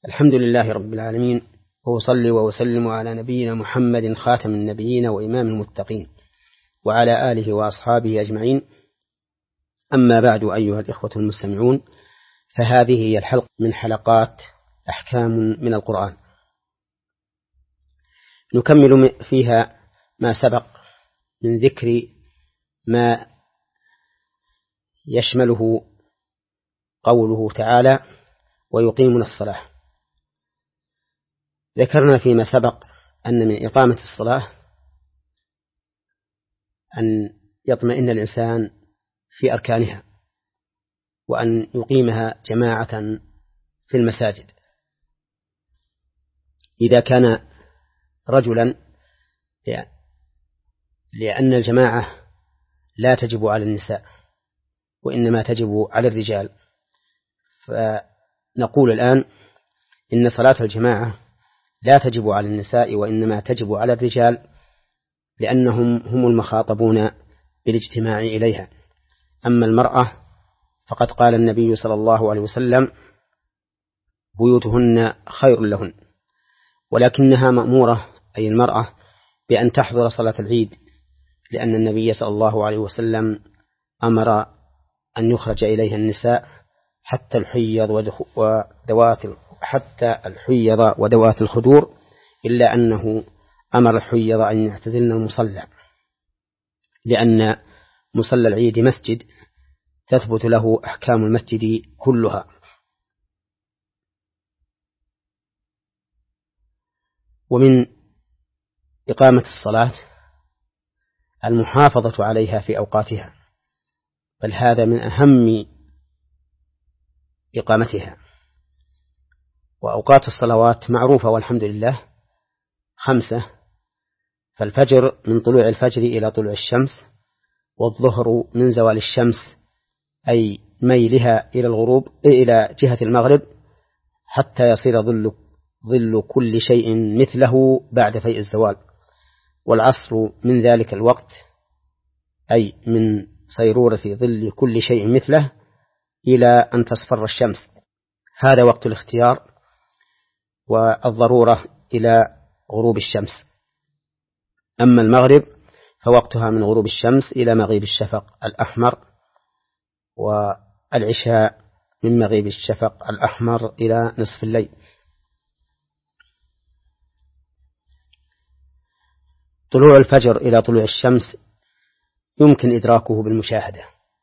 الحمد لله رب العالمين، وأصلي وأسلم على نبينا محمد خاتم النبيين وإمام المتقين وعلى آله وأصحابه أجمعين. أما بعد، أيها الإخوة المستمعون، فهذه هي الحلقة من حلقات أحكام من القرآن، نكمل فيها ما سبق من ذكر ما يشمله قوله تعالى: ويقيمون الصلاة. ذكرنا فيما سبق أن من إقامة الصلاة أن يطمئن الإنسان في أركانها، وأن يقيمها جماعة في المساجد. إذا كان رجلا، لأن الجماعة لا تجب على النساء وإنما تجب على الرجال، فنقول الآن إن صلاة الجماعة لا تجب على النساء وإنما تجب على الرجال، لأنهم هم المخاطبون بالاجتماع إليها. أما المرأة فقد قال النبي صلى الله عليه وسلم: بيوتهن خير لهن، ولكنها مأمورة أي المرأة بأن تحضر صلاة العيد، لأن النبي صلى الله عليه وسلم أمر أن يخرج إليها النساء حتى الحيض وذوات الخدور، إلا أنه أمر الحيض أن يعتزلن المصلى، لأن مصلى العيد مسجد تثبت له أحكام المسجد كلها. ومن إقامة الصلاة المحافظة عليها في أوقاتها، بل هذا من أهم إقامتها. وأوقات الصلوات معروفة والحمد لله 5: فالفجر من طلوع الفجر إلى طلوع الشمس، والظهر من زوال الشمس أي ميلها إلى الغروب إلى جهة المغرب حتى يصير ظل كل شيء مثله بعد فيء الزوال، والعصر من ذلك الوقت أي من صيرورة ظل كل شيء مثله إلى أن تصفر الشمس، هذا وقت الاختيار والضرورة إلى غروب الشمس. أما المغرب فوقتها من غروب الشمس إلى مغيب الشفق الأحمر، والعشاء من مغيب الشفق الأحمر إلى نصف الليل. طلوع الفجر إلى طلوع الشمس يمكن إدراكه بالمشاهدة،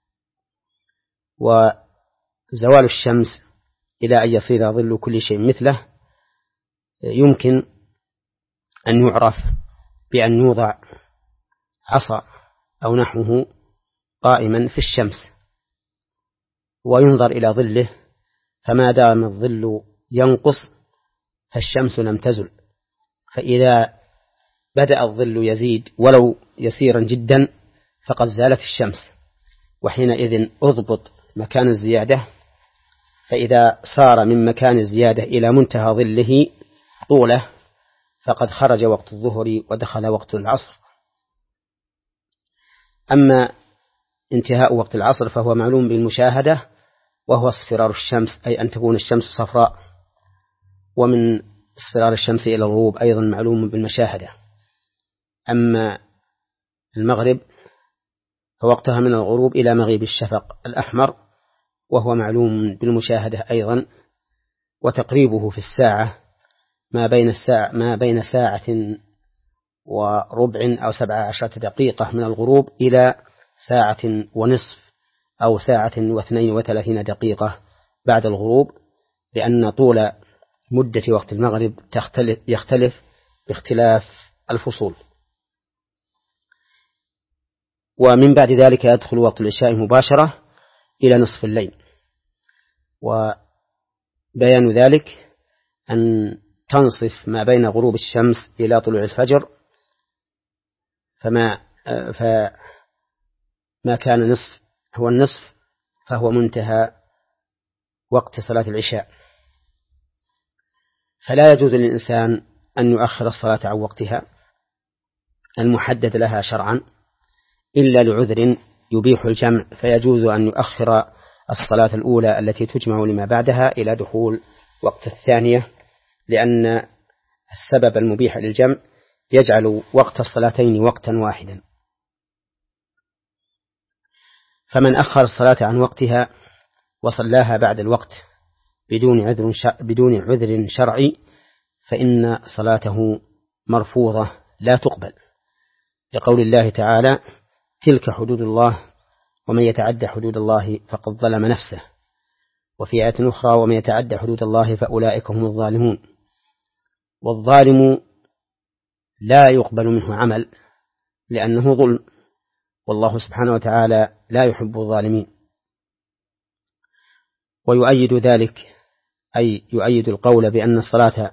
وزوال الشمس إلى أن يصير ظل كل شيء مثله يمكن أن يعرف بأن يوضع عصا أو نحوه قائما في الشمس وينظر إلى ظله، فما دام الظل ينقص فالشمس لم تزل، فإذا بدأ الظل يزيد ولو يسيرا جدا فقد زالت الشمس، وحينئذ أضبط مكان الزيادة، فإذا صار من مكان الزيادة إلى منتهى ظله طوله فقد خرج وقت الظهر ودخل وقت العصر. أما انتهاء وقت العصر فهو معلوم بالمشاهدة، وهو اصفرار الشمس، أي أن تكون الشمس صفراء، ومن اصفرار الشمس إلى الغروب أيضا معلوم بالمشاهدة. أما المغرب فوقتها من الغروب إلى مغيب الشفق الأحمر، وهو معلوم بالمشاهدة أيضا، وتقريبه في الساعة ما بين ساعة وربع أو 17 دقيقة من الغروب إلى ساعة ونصف أو ساعة و32 دقيقة بعد الغروب، لأن طول مدة وقت المغرب يختلف باختلاف الفصول. ومن بعد ذلك يدخل وقت العشاء مباشرة إلى نصف الليل، وبيان ذلك أن تنصف ما بين غروب الشمس إلى طلوع الفجر، فما كان نصف هو النصف فهو منتهى وقت صلاة العشاء، فلا يجوز للإنسان أن يؤخر الصلاة عن وقتها المحدد لها شرعا إلا لعذر يبيح الجمع، فيجوز أن يؤخر الصلاة الأولى التي تجمع لما بعدها إلى دخول وقت الثانية لأن السبب المبيح للجمع يجعل وقت الصلاتين وقتا واحدا. فمن أخر الصلاة عن وقتها وصلاها بعد الوقت بدون عذر شرعي فإن صلاته مرفوضة لا تقبل، لقول الله تعالى: تلك حدود الله ومن يتعد حدود الله فقد ظلم نفسه. وفي آية أخرى: ومن يتعد حدود الله فأولئك هم الظالمون. والظالم لا يقبل منه عمل لأنه ظلم، والله سبحانه وتعالى لا يحب الظالمين. ويؤيد ذلك، أي يؤيد القول بأن الصلاة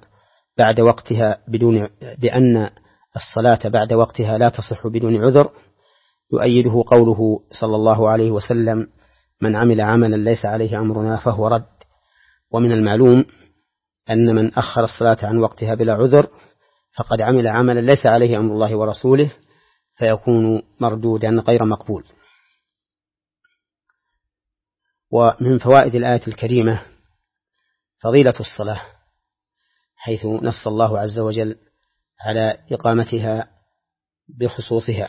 بعد وقتها لا تصح بدون عذر، يؤيده قوله صلى الله عليه وسلم: من عمل عملا ليس عليه أمرنا فهو رد. ومن المعلوم أن من أخر الصلاة عن وقتها بلا عذر فقد عمل عملا ليس عليه أمر الله ورسوله، فيكون مردودا غير مقبول. ومن فوائد الآية الكريمة فضيلة الصلاة، حيث نص الله عز وجل على إقامتها بخصوصها.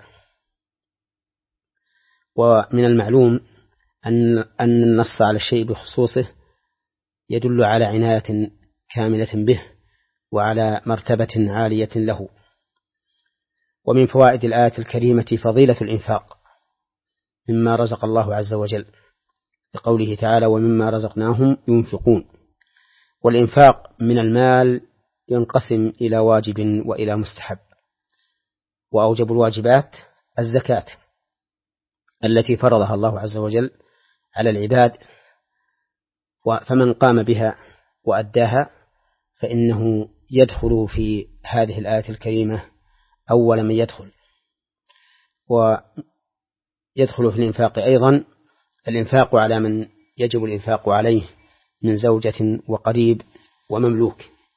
ومن المعلوم أن النص على الشيء بخصوصه يدل على عناية كاملة به وعلى مرتبة عالية له. ومن فوائد الآية الكريمة فضيلة الإنفاق مما رزق الله عز وجل، بقوله تعالى: ومما رزقناهم ينفقون. والإنفاق من المال ينقسم إلى واجب وإلى مستحب، وأوجب الواجبات الزكاة التي فرضها الله عز وجل على العباد، فمن قام بها وأداها فإنه يدخل في هذه الآية الكريمة أول من يدخل. ويدخل في الإنفاق أيضا الإنفاق على من يجب الإنفاق عليه من زوجة وقريب ومملوك.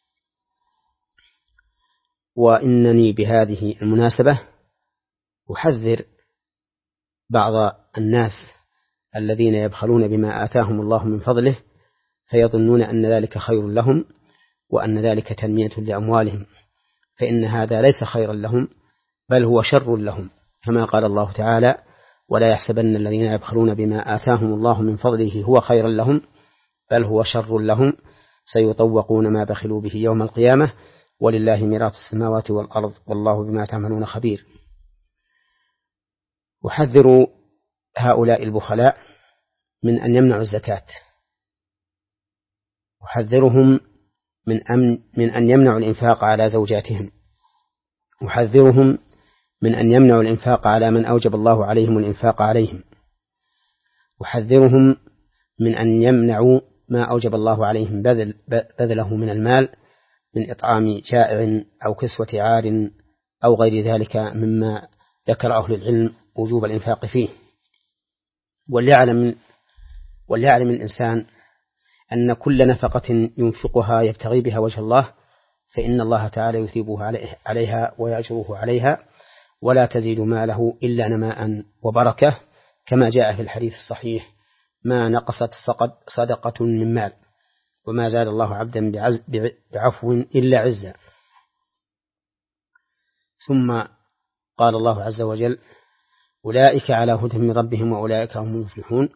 وإنني بهذه المناسبة أحذر بعض الناس الذين يبخلون بما آتاهم الله من فضله فيظنون أن ذلك خير لهم وأن ذلك تنمية لأموالهم، فإن هذا ليس خيرا لهم بل هو شر لهم، كما قال الله تعالى: ولا يحسبن الذين يبخلون بما آتاهم الله من فضله هو خيرا لهم بل هو شر لهم سيطوقون ما بخلوا به يوم القيامة ولله ميراث السماوات والأرض والله بما تعملون خبير. أحذر هؤلاء البخلاء من أن يمنعوا الزكاة، أحذرهم من أن يمنعوا الإنفاق على زوجاتهم، أحذرهم من أن يمنعوا الإنفاق على من أوجب الله عليهم الإنفاق عليهم، أحذرهم من أن يمنعوا ما أوجب الله عليهم بذله من المال من إطعام جائع أو كسوة عار أو غير ذلك مما ذكر أهل العلم وجوب الإنفاق فيه. وليعلم الإنسان أن كل نفقة ينفقها يبتغي بها وجه الله فإن الله تعالى يثيبه عليها ويأجره عليها، ولا تزيد ماله إلا نماء وبركة، كما جاء في الحديث الصحيح: ما نقصت صدقة من مال وما زاد الله عبدا بعفو إلا عزا. ثم قال الله عز وجل: أولئك على هدى من ربهم وأولئك هم المفلحون.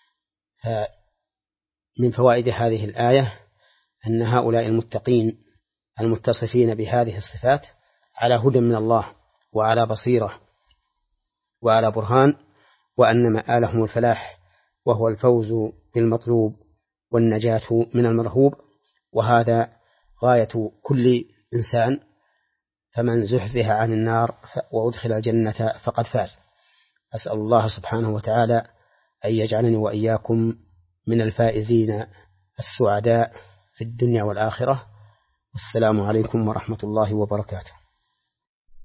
من فوائد هذه الآية أن هؤلاء المتقين المتصفين بهذه الصفات على هدى من الله وعلى بصيرة وعلى برهان، وأن مآلهم الفلاح وهو الفوز بالمطلوب والنجاة من المرهوب، وهذا غاية كل إنسان، فمن زحزح عن النار وأدخل الجنة فقد فاز. أسأل الله سبحانه وتعالى أن يجعلني وإياكم من الفائزين السعداء في الدنيا والآخرة. والسلام عليكم ورحمة الله وبركاته.